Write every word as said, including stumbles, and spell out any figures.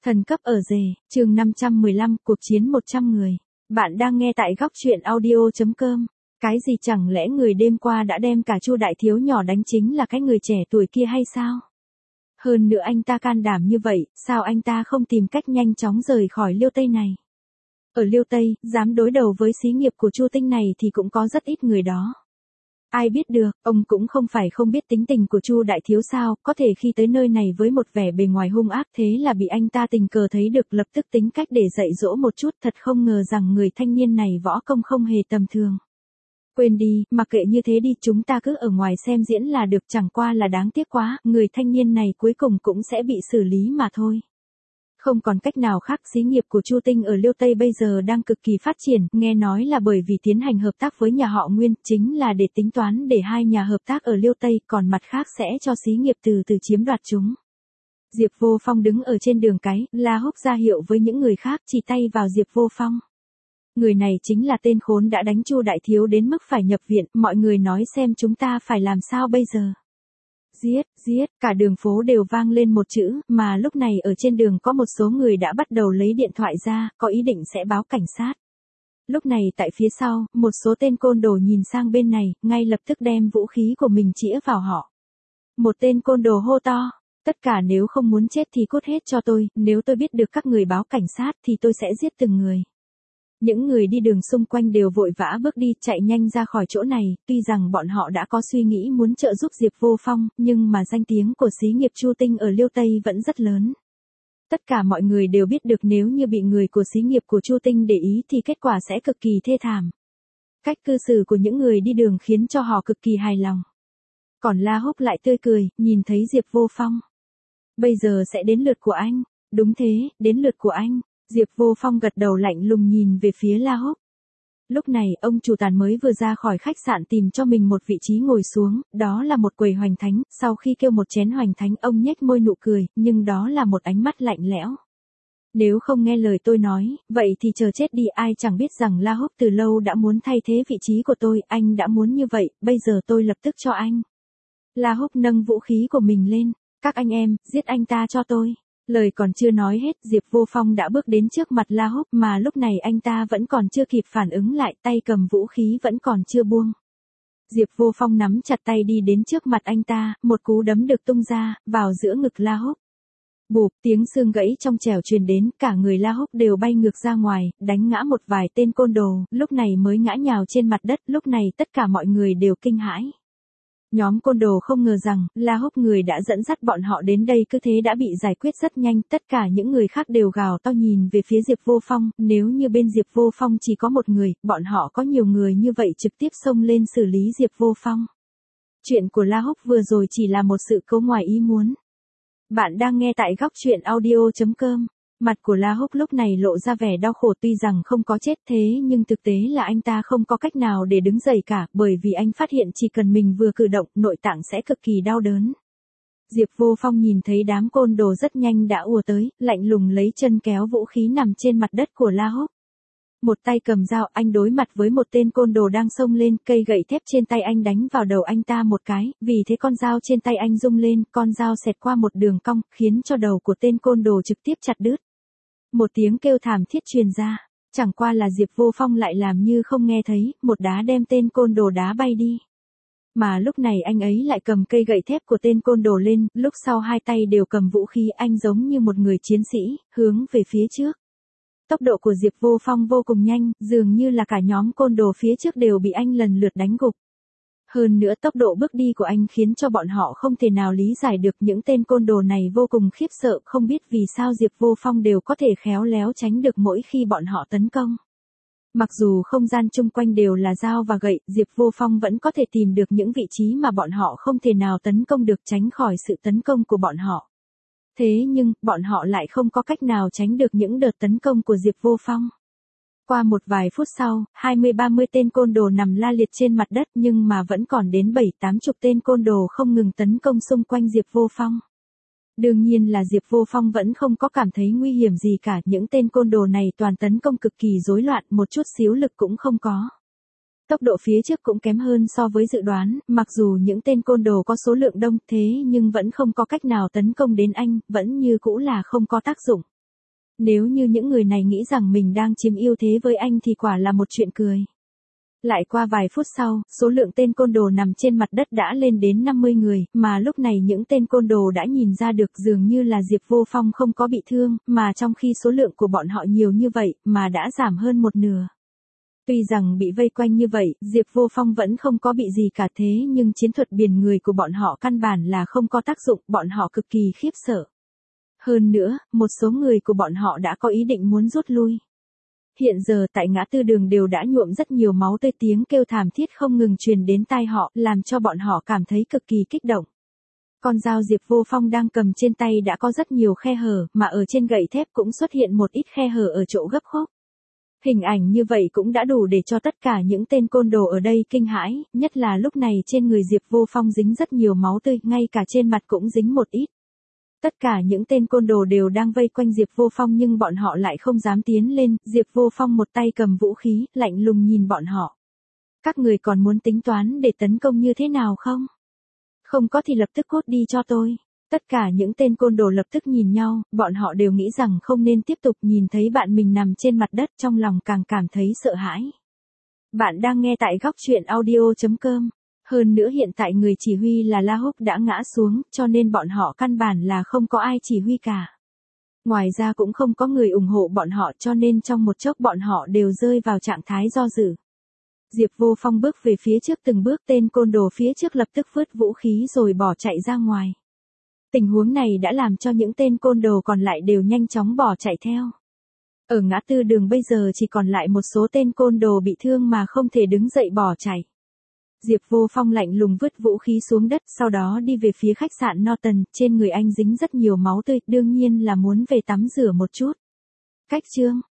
Thần cấp ở rể, chương năm trăm mười lăm, cuộc chiến một trăm người. Bạn đang nghe tại góc truyện audio chấm com. Cái gì chẳng lẽ người đêm qua đã đem cả Chu đại thiếu nhỏ đánh chính là cái người trẻ tuổi kia hay sao? Hơn nữa anh ta can đảm như vậy, sao anh ta không tìm cách nhanh chóng rời khỏi Liêu Tây này? Ở Liêu Tây, dám đối đầu với xí nghiệp của Chu Tinh này thì cũng có rất ít người đó. Ai biết được, ông cũng không phải không biết tính tình của Chu đại thiếu sao, có thể khi tới nơi này với một vẻ bề ngoài hung ác thế là bị anh ta tình cờ thấy được, lập tức tính cách để dạy dỗ một chút, thật không ngờ rằng người thanh niên này võ công không hề tầm thường. Quên đi, mặc kệ như thế đi, chúng ta cứ ở ngoài xem diễn là được, chẳng qua là đáng tiếc quá, người thanh niên này cuối cùng cũng sẽ bị xử lý mà thôi. Không còn cách nào khác, xí nghiệp của Chu Tinh ở Liêu Tây bây giờ đang cực kỳ phát triển, nghe nói là bởi vì tiến hành hợp tác với nhà họ Nguyên, chính là để tính toán để hai nhà hợp tác ở Liêu Tây, còn mặt khác sẽ cho xí nghiệp từ từ chiếm đoạt chúng. Diệp Vô Phong đứng ở trên đường cái, la húc ra hiệu với những người khác, chỉ tay vào Diệp Vô Phong. Người này chính là tên khốn đã đánh Chu đại thiếu đến mức phải nhập viện, mọi người nói xem chúng ta phải làm sao bây giờ. Giết, giết, cả đường phố đều vang lên một chữ, mà lúc này ở trên đường có một số người đã bắt đầu lấy điện thoại ra, có ý định sẽ báo cảnh sát. Lúc này tại phía sau, một số tên côn đồ nhìn sang bên này, ngay lập tức đem vũ khí của mình chĩa vào họ. Một tên côn đồ hô to, tất cả nếu không muốn chết thì cút hết cho tôi, nếu tôi biết được các người báo cảnh sát thì tôi sẽ giết từng người. Những người đi đường xung quanh đều vội vã bước đi, chạy nhanh ra khỏi chỗ này, tuy rằng bọn họ đã có suy nghĩ muốn trợ giúp Diệp Vô Phong, nhưng mà danh tiếng của xí nghiệp Chu Tinh ở Liêu Tây vẫn rất lớn. Tất cả mọi người đều biết được nếu như bị người của xí nghiệp của Chu Tinh để ý thì kết quả sẽ cực kỳ thê thảm. Cách cư xử của những người đi đường khiến cho họ cực kỳ hài lòng. Còn La Húc lại tươi cười, nhìn thấy Diệp Vô Phong. Bây giờ sẽ đến lượt của anh. Đúng thế, đến lượt của anh. Diệp Vô Phong gật đầu lạnh lùng nhìn về phía La Húc. Lúc này, ông chủ Tàn mới vừa ra khỏi khách sạn tìm cho mình một vị trí ngồi xuống, đó là một quầy hoành thánh, sau khi kêu một chén hoành thánh ông nhếch môi nụ cười, nhưng đó là một ánh mắt lạnh lẽo. Nếu không nghe lời tôi nói, vậy thì chờ chết đi, ai chẳng biết rằng La Húc từ lâu đã muốn thay thế vị trí của tôi, anh đã muốn như vậy, bây giờ tôi lập tức cho anh. La Húc nâng vũ khí của mình lên, các anh em, giết anh ta cho tôi. Lời còn chưa nói hết, Diệp Vô Phong đã bước đến trước mặt La Húc, mà lúc này anh ta vẫn còn chưa kịp phản ứng lại, tay cầm vũ khí vẫn còn chưa buông. Diệp Vô Phong nắm chặt tay đi đến trước mặt anh ta, một cú đấm được tung ra, vào giữa ngực La Húc. Bụp, tiếng xương gãy trong trẻo truyền đến, cả người La Húc đều bay ngược ra ngoài, đánh ngã một vài tên côn đồ, lúc này mới ngã nhào trên mặt đất, lúc này tất cả mọi người đều kinh hãi. Nhóm côn đồ không ngờ rằng, La Húc người đã dẫn dắt bọn họ đến đây cứ thế đã bị giải quyết rất nhanh, tất cả những người khác đều gào to nhìn về phía Diệp Vô Phong, nếu như bên Diệp Vô Phong chỉ có một người, bọn họ có nhiều người như vậy trực tiếp xông lên xử lý Diệp Vô Phong. Chuyện của La Húc vừa rồi chỉ là một sự cố ngoài ý muốn. Bạn đang nghe tại góc truyện audio chấm com. Mặt của La Húc lúc này lộ ra vẻ đau khổ, tuy rằng không có chết thế nhưng thực tế là anh ta không có cách nào để đứng dậy cả, bởi vì anh phát hiện chỉ cần mình vừa cử động, nội tạng sẽ cực kỳ đau đớn. Diệp Vô Phong nhìn thấy đám côn đồ rất nhanh đã ùa tới, lạnh lùng lấy chân kéo vũ khí nằm trên mặt đất của La Húc. Một tay cầm dao, anh đối mặt với một tên côn đồ đang xông lên, cây gậy thép trên tay anh đánh vào đầu anh ta một cái, vì thế con dao trên tay anh rung lên, con dao xẹt qua một đường cong, khiến cho đầu của tên côn đồ trực tiếp chặt đứt. Một tiếng kêu thảm thiết truyền ra, chẳng qua là Diệp Vô Phong lại làm như không nghe thấy, một đá đem tên côn đồ đá bay đi. Mà lúc này anh ấy lại cầm cây gậy thép của tên côn đồ lên, lúc sau hai tay đều cầm vũ khí, anh giống như một người chiến sĩ, hướng về phía trước. Tốc độ của Diệp Vô Phong vô cùng nhanh, dường như là cả nhóm côn đồ phía trước đều bị anh lần lượt đánh gục. Hơn nữa tốc độ bước đi của anh khiến cho bọn họ không thể nào lý giải được, những tên côn đồ này vô cùng khiếp sợ, không biết vì sao Diệp Vô Phong đều có thể khéo léo tránh được mỗi khi bọn họ tấn công. Mặc dù không gian chung quanh đều là dao và gậy, Diệp Vô Phong vẫn có thể tìm được những vị trí mà bọn họ không thể nào tấn công được, tránh khỏi sự tấn công của bọn họ. Thế nhưng, bọn họ lại không có cách nào tránh được những đợt tấn công của Diệp Vô Phong. Qua một vài phút sau, hai mươi ba mươi tên côn đồ nằm la liệt trên mặt đất, nhưng mà vẫn còn đến bảy tám chục tên côn đồ không ngừng tấn công xung quanh Diệp Vô Phong. Đương nhiên là Diệp Vô Phong vẫn không có cảm thấy nguy hiểm gì cả, những tên côn đồ này toàn tấn công cực kỳ rối loạn, một chút xíu lực cũng không có. Tốc độ phía trước cũng kém hơn so với dự đoán, mặc dù những tên côn đồ có số lượng đông thế nhưng vẫn không có cách nào tấn công đến anh, vẫn như cũ là không có tác dụng. Nếu như những người này nghĩ rằng mình đang chiếm ưu thế với anh thì quả là một chuyện cười. Lại qua vài phút sau, số lượng tên côn đồ nằm trên mặt đất đã lên đến năm mươi người, mà lúc này những tên côn đồ đã nhìn ra được dường như là Diệp Vô Phong không có bị thương, mà trong khi số lượng của bọn họ nhiều như vậy, mà đã giảm hơn một nửa. Tuy rằng bị vây quanh như vậy, Diệp Vô Phong vẫn không có bị gì cả thế nhưng chiến thuật biển người của bọn họ căn bản là không có tác dụng, bọn họ cực kỳ khiếp sợ. Hơn nữa, một số người của bọn họ đã có ý định muốn rút lui. Hiện giờ tại ngã tư đường đều đã nhuộm rất nhiều máu tươi, tiếng kêu thảm thiết không ngừng truyền đến tai họ, làm cho bọn họ cảm thấy cực kỳ kích động. Con dao Diệp Vô Phong đang cầm trên tay đã có rất nhiều khe hở, mà ở trên gậy thép cũng xuất hiện một ít khe hở ở chỗ gấp khúc. Hình ảnh như vậy cũng đã đủ để cho tất cả những tên côn đồ ở đây kinh hãi, nhất là lúc này trên người Diệp Vô Phong dính rất nhiều máu tươi, ngay cả trên mặt cũng dính một ít. Tất cả những tên côn đồ đều đang vây quanh Diệp Vô Phong nhưng bọn họ lại không dám tiến lên, Diệp Vô Phong một tay cầm vũ khí, lạnh lùng nhìn bọn họ. Các người còn muốn tính toán để tấn công như thế nào không? Không có thì lập tức cút đi cho tôi. Tất cả những tên côn đồ lập tức nhìn nhau, bọn họ đều nghĩ rằng không nên tiếp tục, nhìn thấy bạn mình nằm trên mặt đất trong lòng càng cảm thấy sợ hãi. Bạn đang nghe tại góc truyện audio chấm com. Hơn nữa hiện tại người chỉ huy là La Húc đã ngã xuống, cho nên bọn họ căn bản là không có ai chỉ huy cả. Ngoài ra cũng không có người ủng hộ bọn họ, cho nên trong một chốc bọn họ đều rơi vào trạng thái do dự. Diệp Vô Phong bước về phía trước từng bước, tên côn đồ phía trước lập tức vứt vũ khí rồi bỏ chạy ra ngoài. Tình huống này đã làm cho những tên côn đồ còn lại đều nhanh chóng bỏ chạy theo. Ở ngã tư đường bây giờ chỉ còn lại một số tên côn đồ bị thương mà không thể đứng dậy bỏ chạy. Diệp Vô Phong lạnh lùng vứt vũ khí xuống đất, sau đó đi về phía khách sạn Norton, trên người anh dính rất nhiều máu tươi, đương nhiên là muốn về tắm rửa một chút. Cách chương